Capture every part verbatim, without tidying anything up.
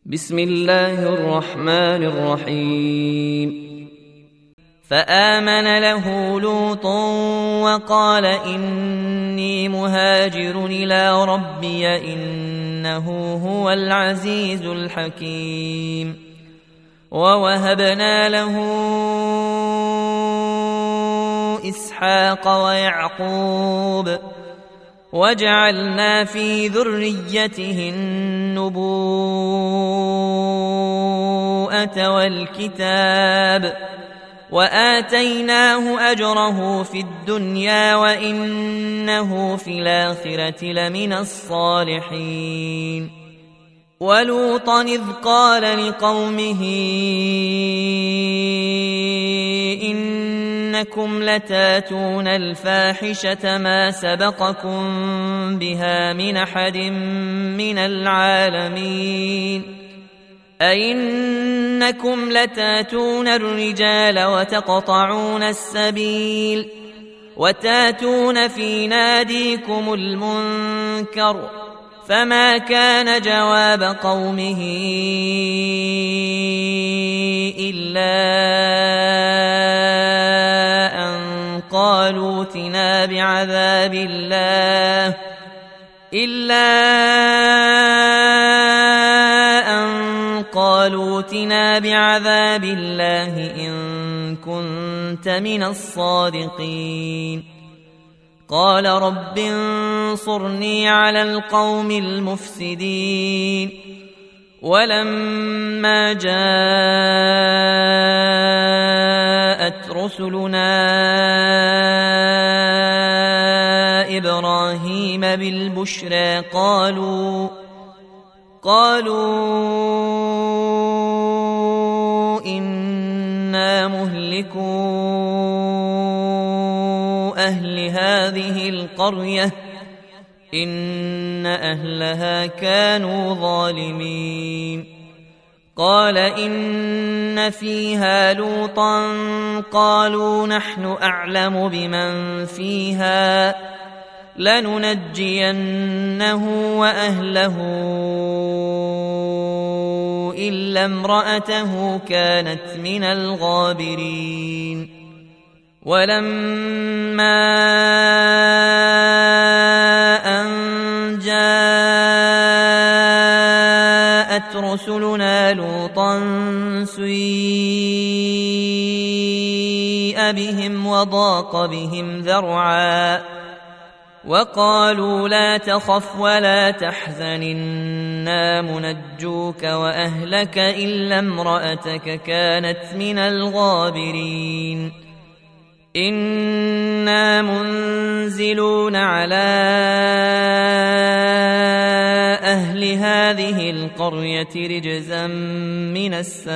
بسم الله الرحمن الرحيم فآمن له لوط وقال إني مهاجر إلى ربي إنه هو العزيز الحكيم ووهبنا له إسحاق ويعقوب وجعلنا في ذريته النبوءة والكتاب وآتيناه أجره في الدنيا وإنه في الآخرة لمن الصالحين ولوطا إذ قال لقومه إنكم لتاتون الفاحشة ما سبقكم بها من أحد من العالمين أئنكم لتاتون الرجال وتقطعون السبيل وتاتون في ناديكم المنكر فما كان جواب قومه إلا أن قالوا ائتنا بعذاب الله إلا أن قالوا ائتنا بعذاب الله إن كنت من الصادقين قال رب انصرني على القوم المفسدين ولما جاءت رسلنا إبراهيم بالبشرى قالوا قالوا إنا مهلكون أهل هذه القرية إن أهلها كانوا ظالمين قال إن فيها لوطا قالوا نحن أعلم بمن فيها لننجينه وأهله إلا امرأته كانت من الغابرين ولما أن جاءت رسلنا لوطا سيء بهم وضاق بهم ذرعا وقالوا لا تخف ولا تحزن إنا منجوك وأهلك إلا امرأتك كانت من الغابرين إنا منزلون على أهل هذه القرية رجزا من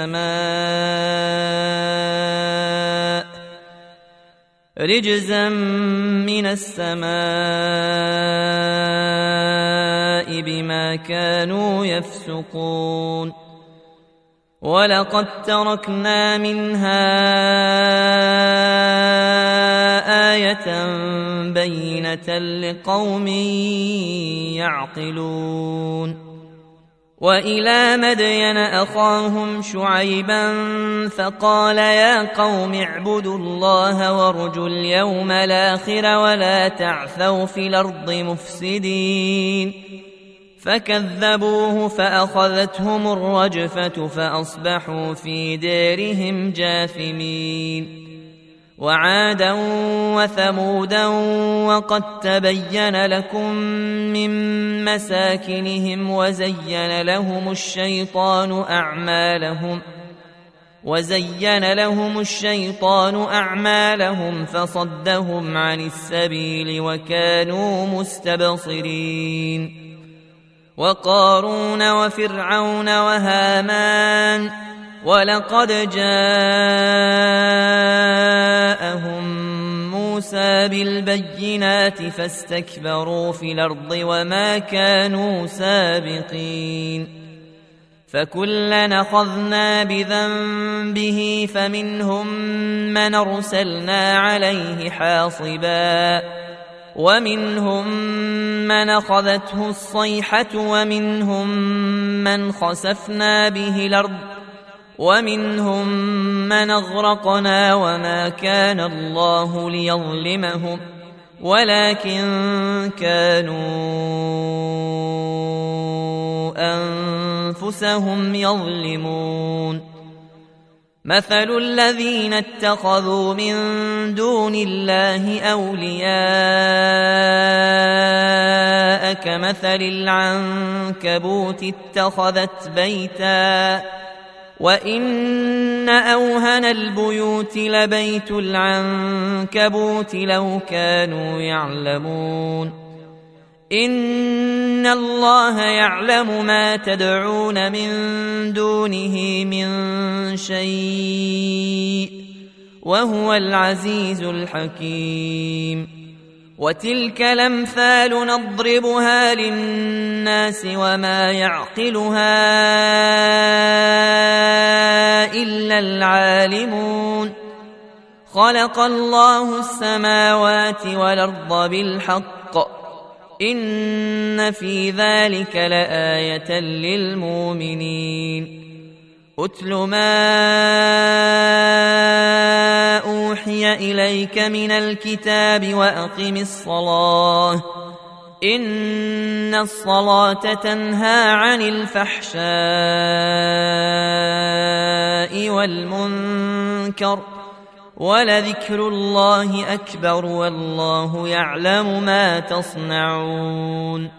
السماء رجزا من السماء بما كانوا يفسقون ولقد تركنا منها آية بينة لقوم يعقلون وإلى مدين أخاهم شعيبا فقال يا قوم اعبدوا الله وارجوا اليوم الآخر ولا تعثوا في الأرض مفسدين فكذبوه فأخذتهم الرجفة فأصبحوا في دارهم جاثمين وعادا وثمودا وقد تبين لكم من مساكنهم وزين لهم الشيطان أعمالهم وزين لهم الشيطان أعمالهم فصدهم عن السبيل وكانوا مستبصرين وقارون وفرعون وهامان ولقد جاءهم موسى بالبينات فاستكبروا في الأرض وما كانوا سابقين فكلا أخذنا بذنبه فمنهم من أرسلنا عليه حاصبا ومنهم من أخذته الصيحة ومنهم من خسفنا به الأرض ومنهم من أغرقنا وما كان الله ليظلمهم ولكن كانوا أنفسهم يظلمون. مثل الذين اتخذوا من دون الله أولياء كمثل العنكبوت اتخذت بيتا وإن أوهن البيوت لبيت العنكبوت لو كانوا يعلمون. إن الله يعلم ما تدعون من دونه من شيء وهو العزيز الحكيم. وتلك الأمثال نضربها للناس وما يعقلها إلا العالمون. خلق الله السماوات والأرض بالحق إن في ذلك لآية للمؤمنين. أتل ما أوحي إليك من الكتاب وأقم الصلاة إن الصلاة تنهى عن الفحشاء والمنكر ولذكر الله أكبر والله يعلم ما تصنعون.